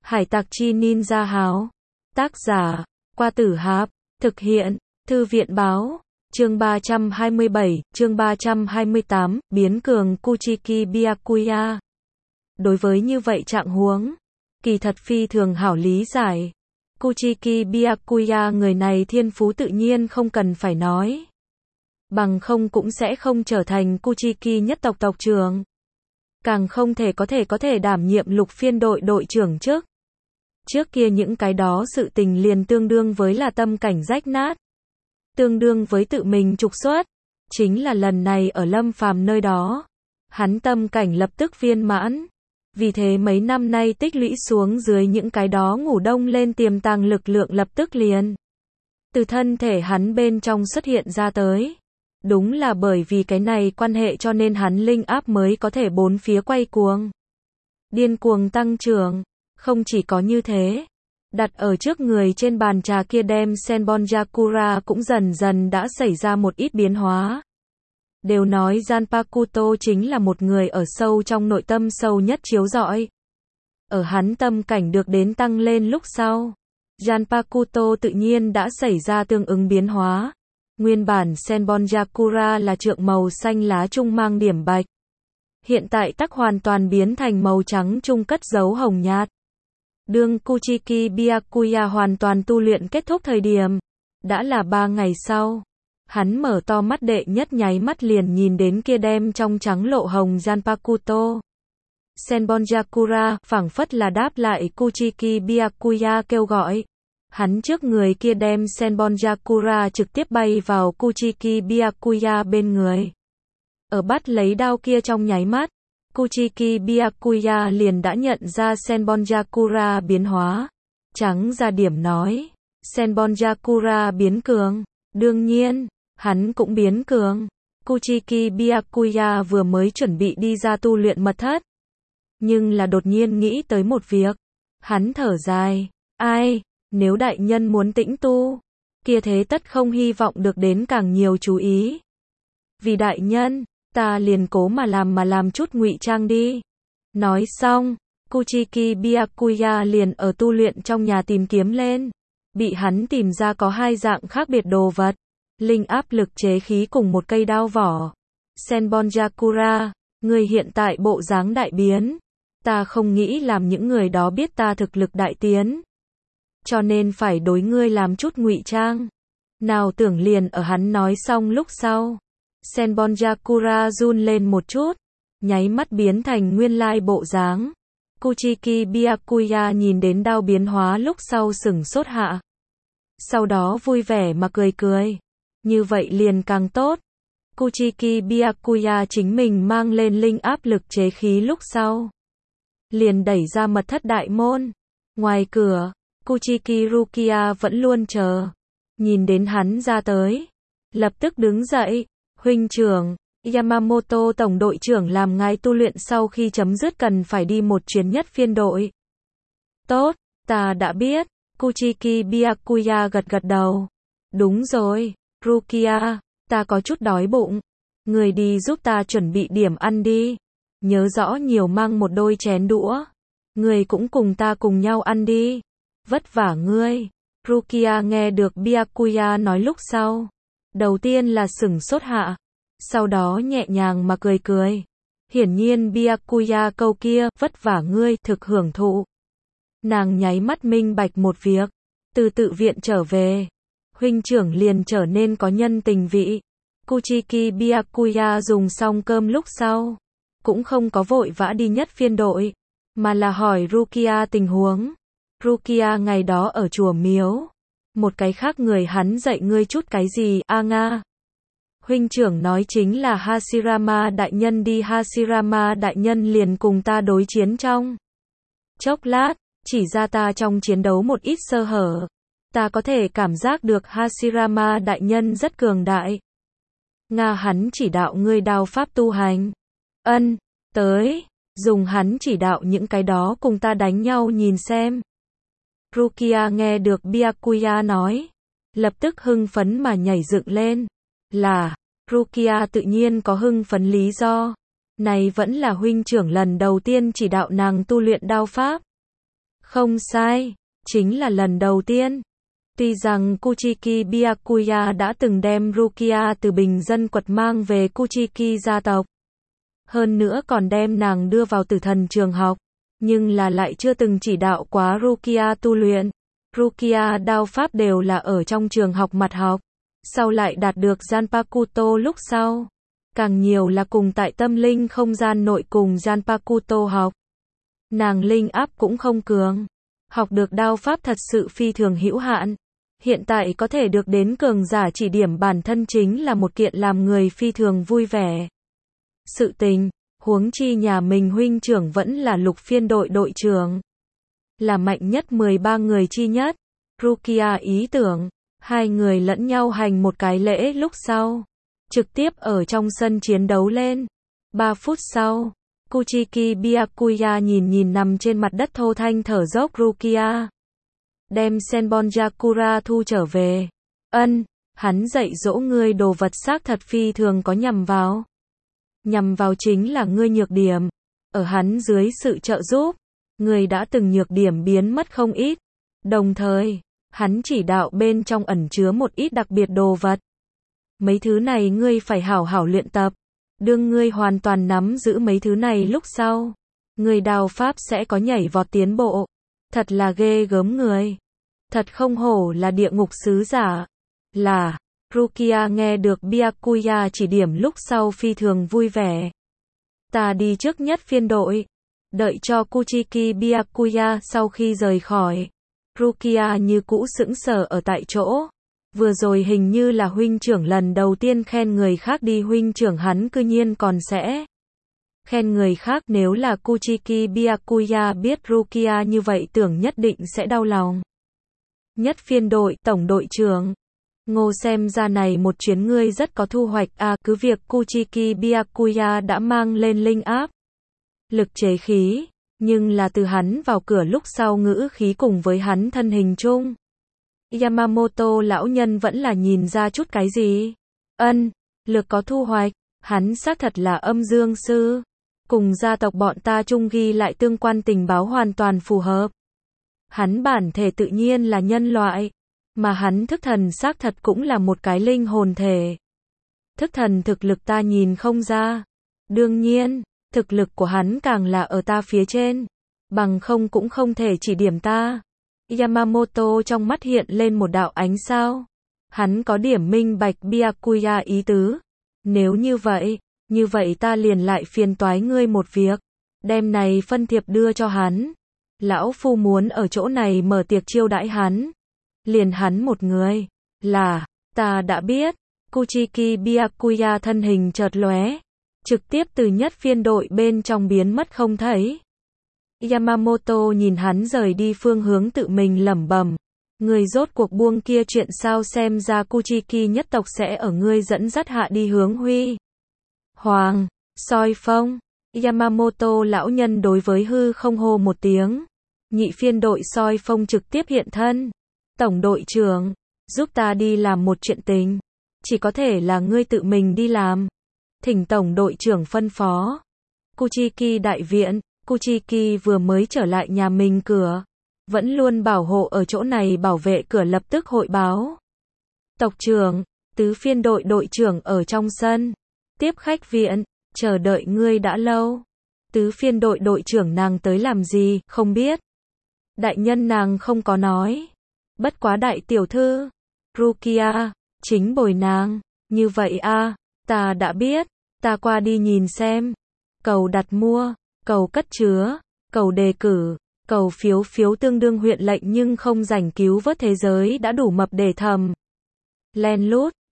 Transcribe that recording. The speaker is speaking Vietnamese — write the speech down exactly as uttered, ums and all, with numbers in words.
Hải tặc chi ninja háo. Tác giả, Qua Tử Hạp. Thực hiện, Thư viện báo. Chương ba trăm hai mươi bảy, chương ba trăm hai mươi tám, biến cường Kuchiki Byakuya. Đối với như vậy trạng huống, kỳ thật phi thường hảo lý giải. Kuchiki Byakuya người này thiên phú tự nhiên không cần phải nói. Bằng không cũng sẽ không trở thành Kuchiki nhất tộc tộc trưởng. Càng không thể có thể có thể đảm nhiệm lục phiên đội đội trưởng chức. Trước kia những cái đó sự tình liền tương đương với là tâm cảnh rách nát. Tương đương với tự mình trục xuất. Chính là lần này ở Lâm Phàm nơi đó. Hắn tâm cảnh lập tức viên mãn. Vì thế mấy năm nay tích lũy xuống dưới những cái đó ngủ đông lên tiềm tàng lực lượng lập tức liền. Từ thân thể hắn bên trong xuất hiện ra tới. Đúng là bởi vì cái này quan hệ cho nên hắn linh áp mới có thể bốn phía quay cuồng. Điên cuồng tăng trưởng. Không chỉ có như thế. Đặt ở trước người trên bàn trà kia đem Senbonjakura cũng dần dần đã xảy ra một ít biến hóa. Đều nói Zanpakuto chính là một người ở sâu trong nội tâm sâu nhất chiếu rọi. Ở hắn tâm cảnh được đến tăng lên lúc sau. Zanpakuto tự nhiên đã xảy ra tương ứng biến hóa. Nguyên bản Senbonjakura là trượng màu xanh lá trung mang điểm bạch. Hiện tại tắc hoàn toàn biến thành màu trắng trung cất dấu hồng nhạt. Đương Kuchiki Byakuya hoàn toàn tu luyện kết thúc thời điểm. Đã là ba ngày sau. Hắn mở to mắt đệ nhất nháy mắt liền nhìn đến kia đem trong trắng lộ hồng Zanpakuto. Senbonjakura phảng phất là đáp lại Kuchiki Byakuya kêu gọi. Hắn trước người kia đem Senbonjakura trực tiếp bay vào Kuchiki Byakuya bên người. Ở bắt lấy đao kia trong nháy mắt, Kuchiki Byakuya liền đã nhận ra Senbonjakura biến hóa. Trắng ra điểm nói, Senbonjakura biến cường. Đương nhiên, hắn cũng biến cường. Kuchiki Byakuya vừa mới chuẩn bị đi ra tu luyện mật thất. Nhưng là đột nhiên nghĩ tới một việc. Hắn thở dài, ai, nếu đại nhân muốn tĩnh tu, kia thế tất không hy vọng được đến càng nhiều chú ý. Vì đại nhân, ta liền cố mà làm mà làm chút ngụy trang đi. Nói xong, Kuchiki Byakuya liền ở tu luyện trong nhà tìm kiếm lên. Bị hắn tìm ra có hai dạng khác biệt đồ vật. Linh áp lực chế khí cùng một cây đao vỏ. Senbonjakura, người hiện tại bộ dáng đại biến. Ta không nghĩ làm những người đó biết ta thực lực đại tiến. Cho nên phải đối ngươi làm chút ngụy trang. Nào tưởng liền ở hắn nói xong lúc sau. Senbonjakura run lên một chút. Nháy mắt biến thành nguyên lai bộ dáng. Kuchiki Byakuya nhìn đến đao biến hóa lúc sau sửng sốt hạ. Sau đó vui vẻ mà cười cười. Như vậy liền càng tốt. Kuchiki Byakuya chính mình mang lên linh áp lực chế khí lúc sau. Liền đẩy ra mật thất đại môn. Ngoài cửa, Kuchiki Rukia vẫn luôn chờ. Nhìn đến hắn ra tới. Lập tức đứng dậy. Huynh trưởng, Yamamoto tổng đội trưởng làm ngài tu luyện sau khi chấm dứt cần phải đi một chuyến nhất phiên đội. Tốt, ta đã biết. Kuchiki Byakuya gật gật đầu. Đúng rồi, Rukia, ta có chút đói bụng. Người đi giúp ta chuẩn bị điểm ăn đi. Nhớ rõ nhiều mang một đôi chén đũa. Người cũng cùng ta cùng nhau ăn đi. Vất vả ngươi. Rukia nghe được Byakuya nói lúc sau. Đầu tiên là sửng sốt hạ. Sau đó nhẹ nhàng mà cười cười. Hiển nhiên Byakuya câu kia, vất vả ngươi, thực hưởng thụ. Nàng nháy mắt minh bạch một việc. Từ tự viện trở về. Huynh trưởng liền trở nên có nhân tình vị. Kuchiki Byakuya dùng xong cơm lúc sau. Cũng không có vội vã đi nhất phiên đội. Mà là hỏi Rukia tình huống. Rukia ngày đó ở chùa miếu. Một cái khác người hắn dạy ngươi chút cái gì, a nga. Huynh trưởng nói chính là Hashirama đại nhân đi. Hashirama đại nhân liền cùng ta đối chiến trong chốc lát, chỉ ra ta trong chiến đấu một ít sơ hở. Ta có thể cảm giác được Hashirama đại nhân rất cường đại. Nga hắn chỉ đạo ngươi đao pháp tu hành. Ân, tới, dùng hắn chỉ đạo những cái đó cùng ta đánh nhau nhìn xem. Rukia nghe được Byakuya nói. Lập tức hưng phấn mà nhảy dựng lên. Là, Rukia tự nhiên có hưng phấn lý do. Này vẫn là huynh trưởng lần đầu tiên chỉ đạo nàng tu luyện đao pháp. Không sai, chính là lần đầu tiên. Tuy rằng Kuchiki Byakuya đã từng đem Rukia từ bình dân quật mang về Kuchiki gia tộc. Hơn nữa còn đem nàng đưa vào tử thần trường học. Nhưng là lại chưa từng chỉ đạo quá Rukia tu luyện. Rukia đao pháp đều là ở trong trường học mặt học. Sau lại đạt được Zanpakuto lúc sau. Càng nhiều là cùng tại tâm linh không gian nội cùng Zanpakuto học. Nàng linh áp cũng không cường. Học được đao pháp thật sự phi thường hữu hạn. Hiện tại có thể được đến cường giả chỉ điểm bản thân chính là một kiện làm người phi thường vui vẻ. Sự tình, huống chi nhà mình huynh trưởng vẫn là lục phiên đội đội trưởng. Là mạnh nhất mười ba người chi nhất. Rukia ý tưởng, hai người lẫn nhau hành một cái lễ lúc sau. Trực tiếp ở trong sân chiến đấu lên. ba phút sau, Kuchiki Byakuya nhìn nhìn nằm trên mặt đất thô thanh thở dốc Rukia. Đem Senbon Yakura thu trở về. Ân, hắn dạy dỗ ngươi đồ vật xác thật phi thường có nhằm vào. Nhằm vào chính là ngươi nhược điểm. Ở hắn dưới sự trợ giúp, ngươi đã từng nhược điểm biến mất không ít. Đồng thời, hắn chỉ đạo bên trong ẩn chứa một ít đặc biệt đồ vật. Mấy thứ này ngươi phải hảo hảo luyện tập. Đương ngươi hoàn toàn nắm giữ mấy thứ này lúc sau, ngươi đao pháp sẽ có nhảy vọt tiến bộ. Thật là ghê gớm người. Thật không hổ là địa ngục sứ giả. Là, Rukia nghe được Byakuya chỉ điểm lúc sau phi thường vui vẻ. Ta đi trước nhất phiên đội. Đợi cho Kuchiki Byakuya sau khi rời khỏi. Rukia như cũ sững sờ ở tại chỗ. Vừa rồi hình như là huynh trưởng lần đầu tiên khen người khác đi, huynh trưởng hắn cư nhiên còn sẽ khen người khác. Nếu là Kuchiki Byakuya biết Rukia như vậy tưởng nhất định sẽ đau lòng. Nhất phiên đội, tổng đội trưởng. Ngô xem ra này một chuyến ngươi rất có thu hoạch à, cứ việc Kuchiki Byakuya đã mang lên linh áp. Lực chế khí, nhưng là từ hắn vào cửa lúc sau ngữ khí cùng với hắn thân hình chung. Yamamoto lão nhân vẫn là nhìn ra chút cái gì. Ân, lực có thu hoạch, hắn xác thật là âm dương sư. Cùng gia tộc bọn ta chung ghi lại tương quan tình báo hoàn toàn phù hợp. Hắn bản thể tự nhiên là nhân loại, mà hắn thức thần xác thật cũng là một cái linh hồn thể. Thức thần thực lực ta nhìn không ra. Đương nhiên, thực lực của hắn càng là ở ta phía trên. Bằng không cũng không thể chỉ điểm ta. Yamamoto trong mắt hiện lên một đạo ánh sao. Hắn có điểm minh bạch Byakuya ý tứ. Nếu như vậy, như vậy ta liền lại phiền toái ngươi một việc. Đem này phân thiệp đưa cho hắn. Lão phu muốn ở chỗ này mở tiệc chiêu đãi hắn. Liền hắn một người. Là, ta đã biết. Kuchiki Byakuya thân hình chợt lóe. Trực tiếp từ nhất phiên đội bên trong biến mất không thấy. Yamamoto nhìn hắn rời đi phương hướng tự mình lẩm bẩm. Người rốt cuộc buông kia chuyện sao, xem ra Kuchiki nhất tộc sẽ ở ngươi dẫn dắt hạ đi hướng huy hoàng, soi phong. Yamamoto lão nhân đối với hư không hô một tiếng. Nhị phiên đội soi phong trực tiếp hiện thân. Tổng đội trưởng, giúp ta đi làm một chuyện tình. Chỉ có thể là ngươi tự mình đi làm. Thỉnh tổng đội trưởng phân phó. Kuchiki đại viện. Kuchiki vừa mới trở lại nhà mình cửa. Vẫn luôn bảo hộ ở chỗ này, bảo vệ cửa lập tức hội báo. Tộc trưởng, tứ phiên đội đội trưởng ở trong sân. Tiếp khách viện, chờ đợi ngươi đã lâu. Tứ phiên đội đội trưởng nàng tới làm gì, không biết. Đại nhân nàng không có nói. Bất quá đại tiểu thư. Rukia, chính bồi nàng. Như vậy a, ta đã biết. Ta qua đi nhìn xem. Cầu đặt mua, cầu cất chứa, cầu đề cử, cầu phiếu phiếu tương đương huyện lệnh nhưng không rảnh cứu vớt thế giới đã đủ mập để thầm. Len lút.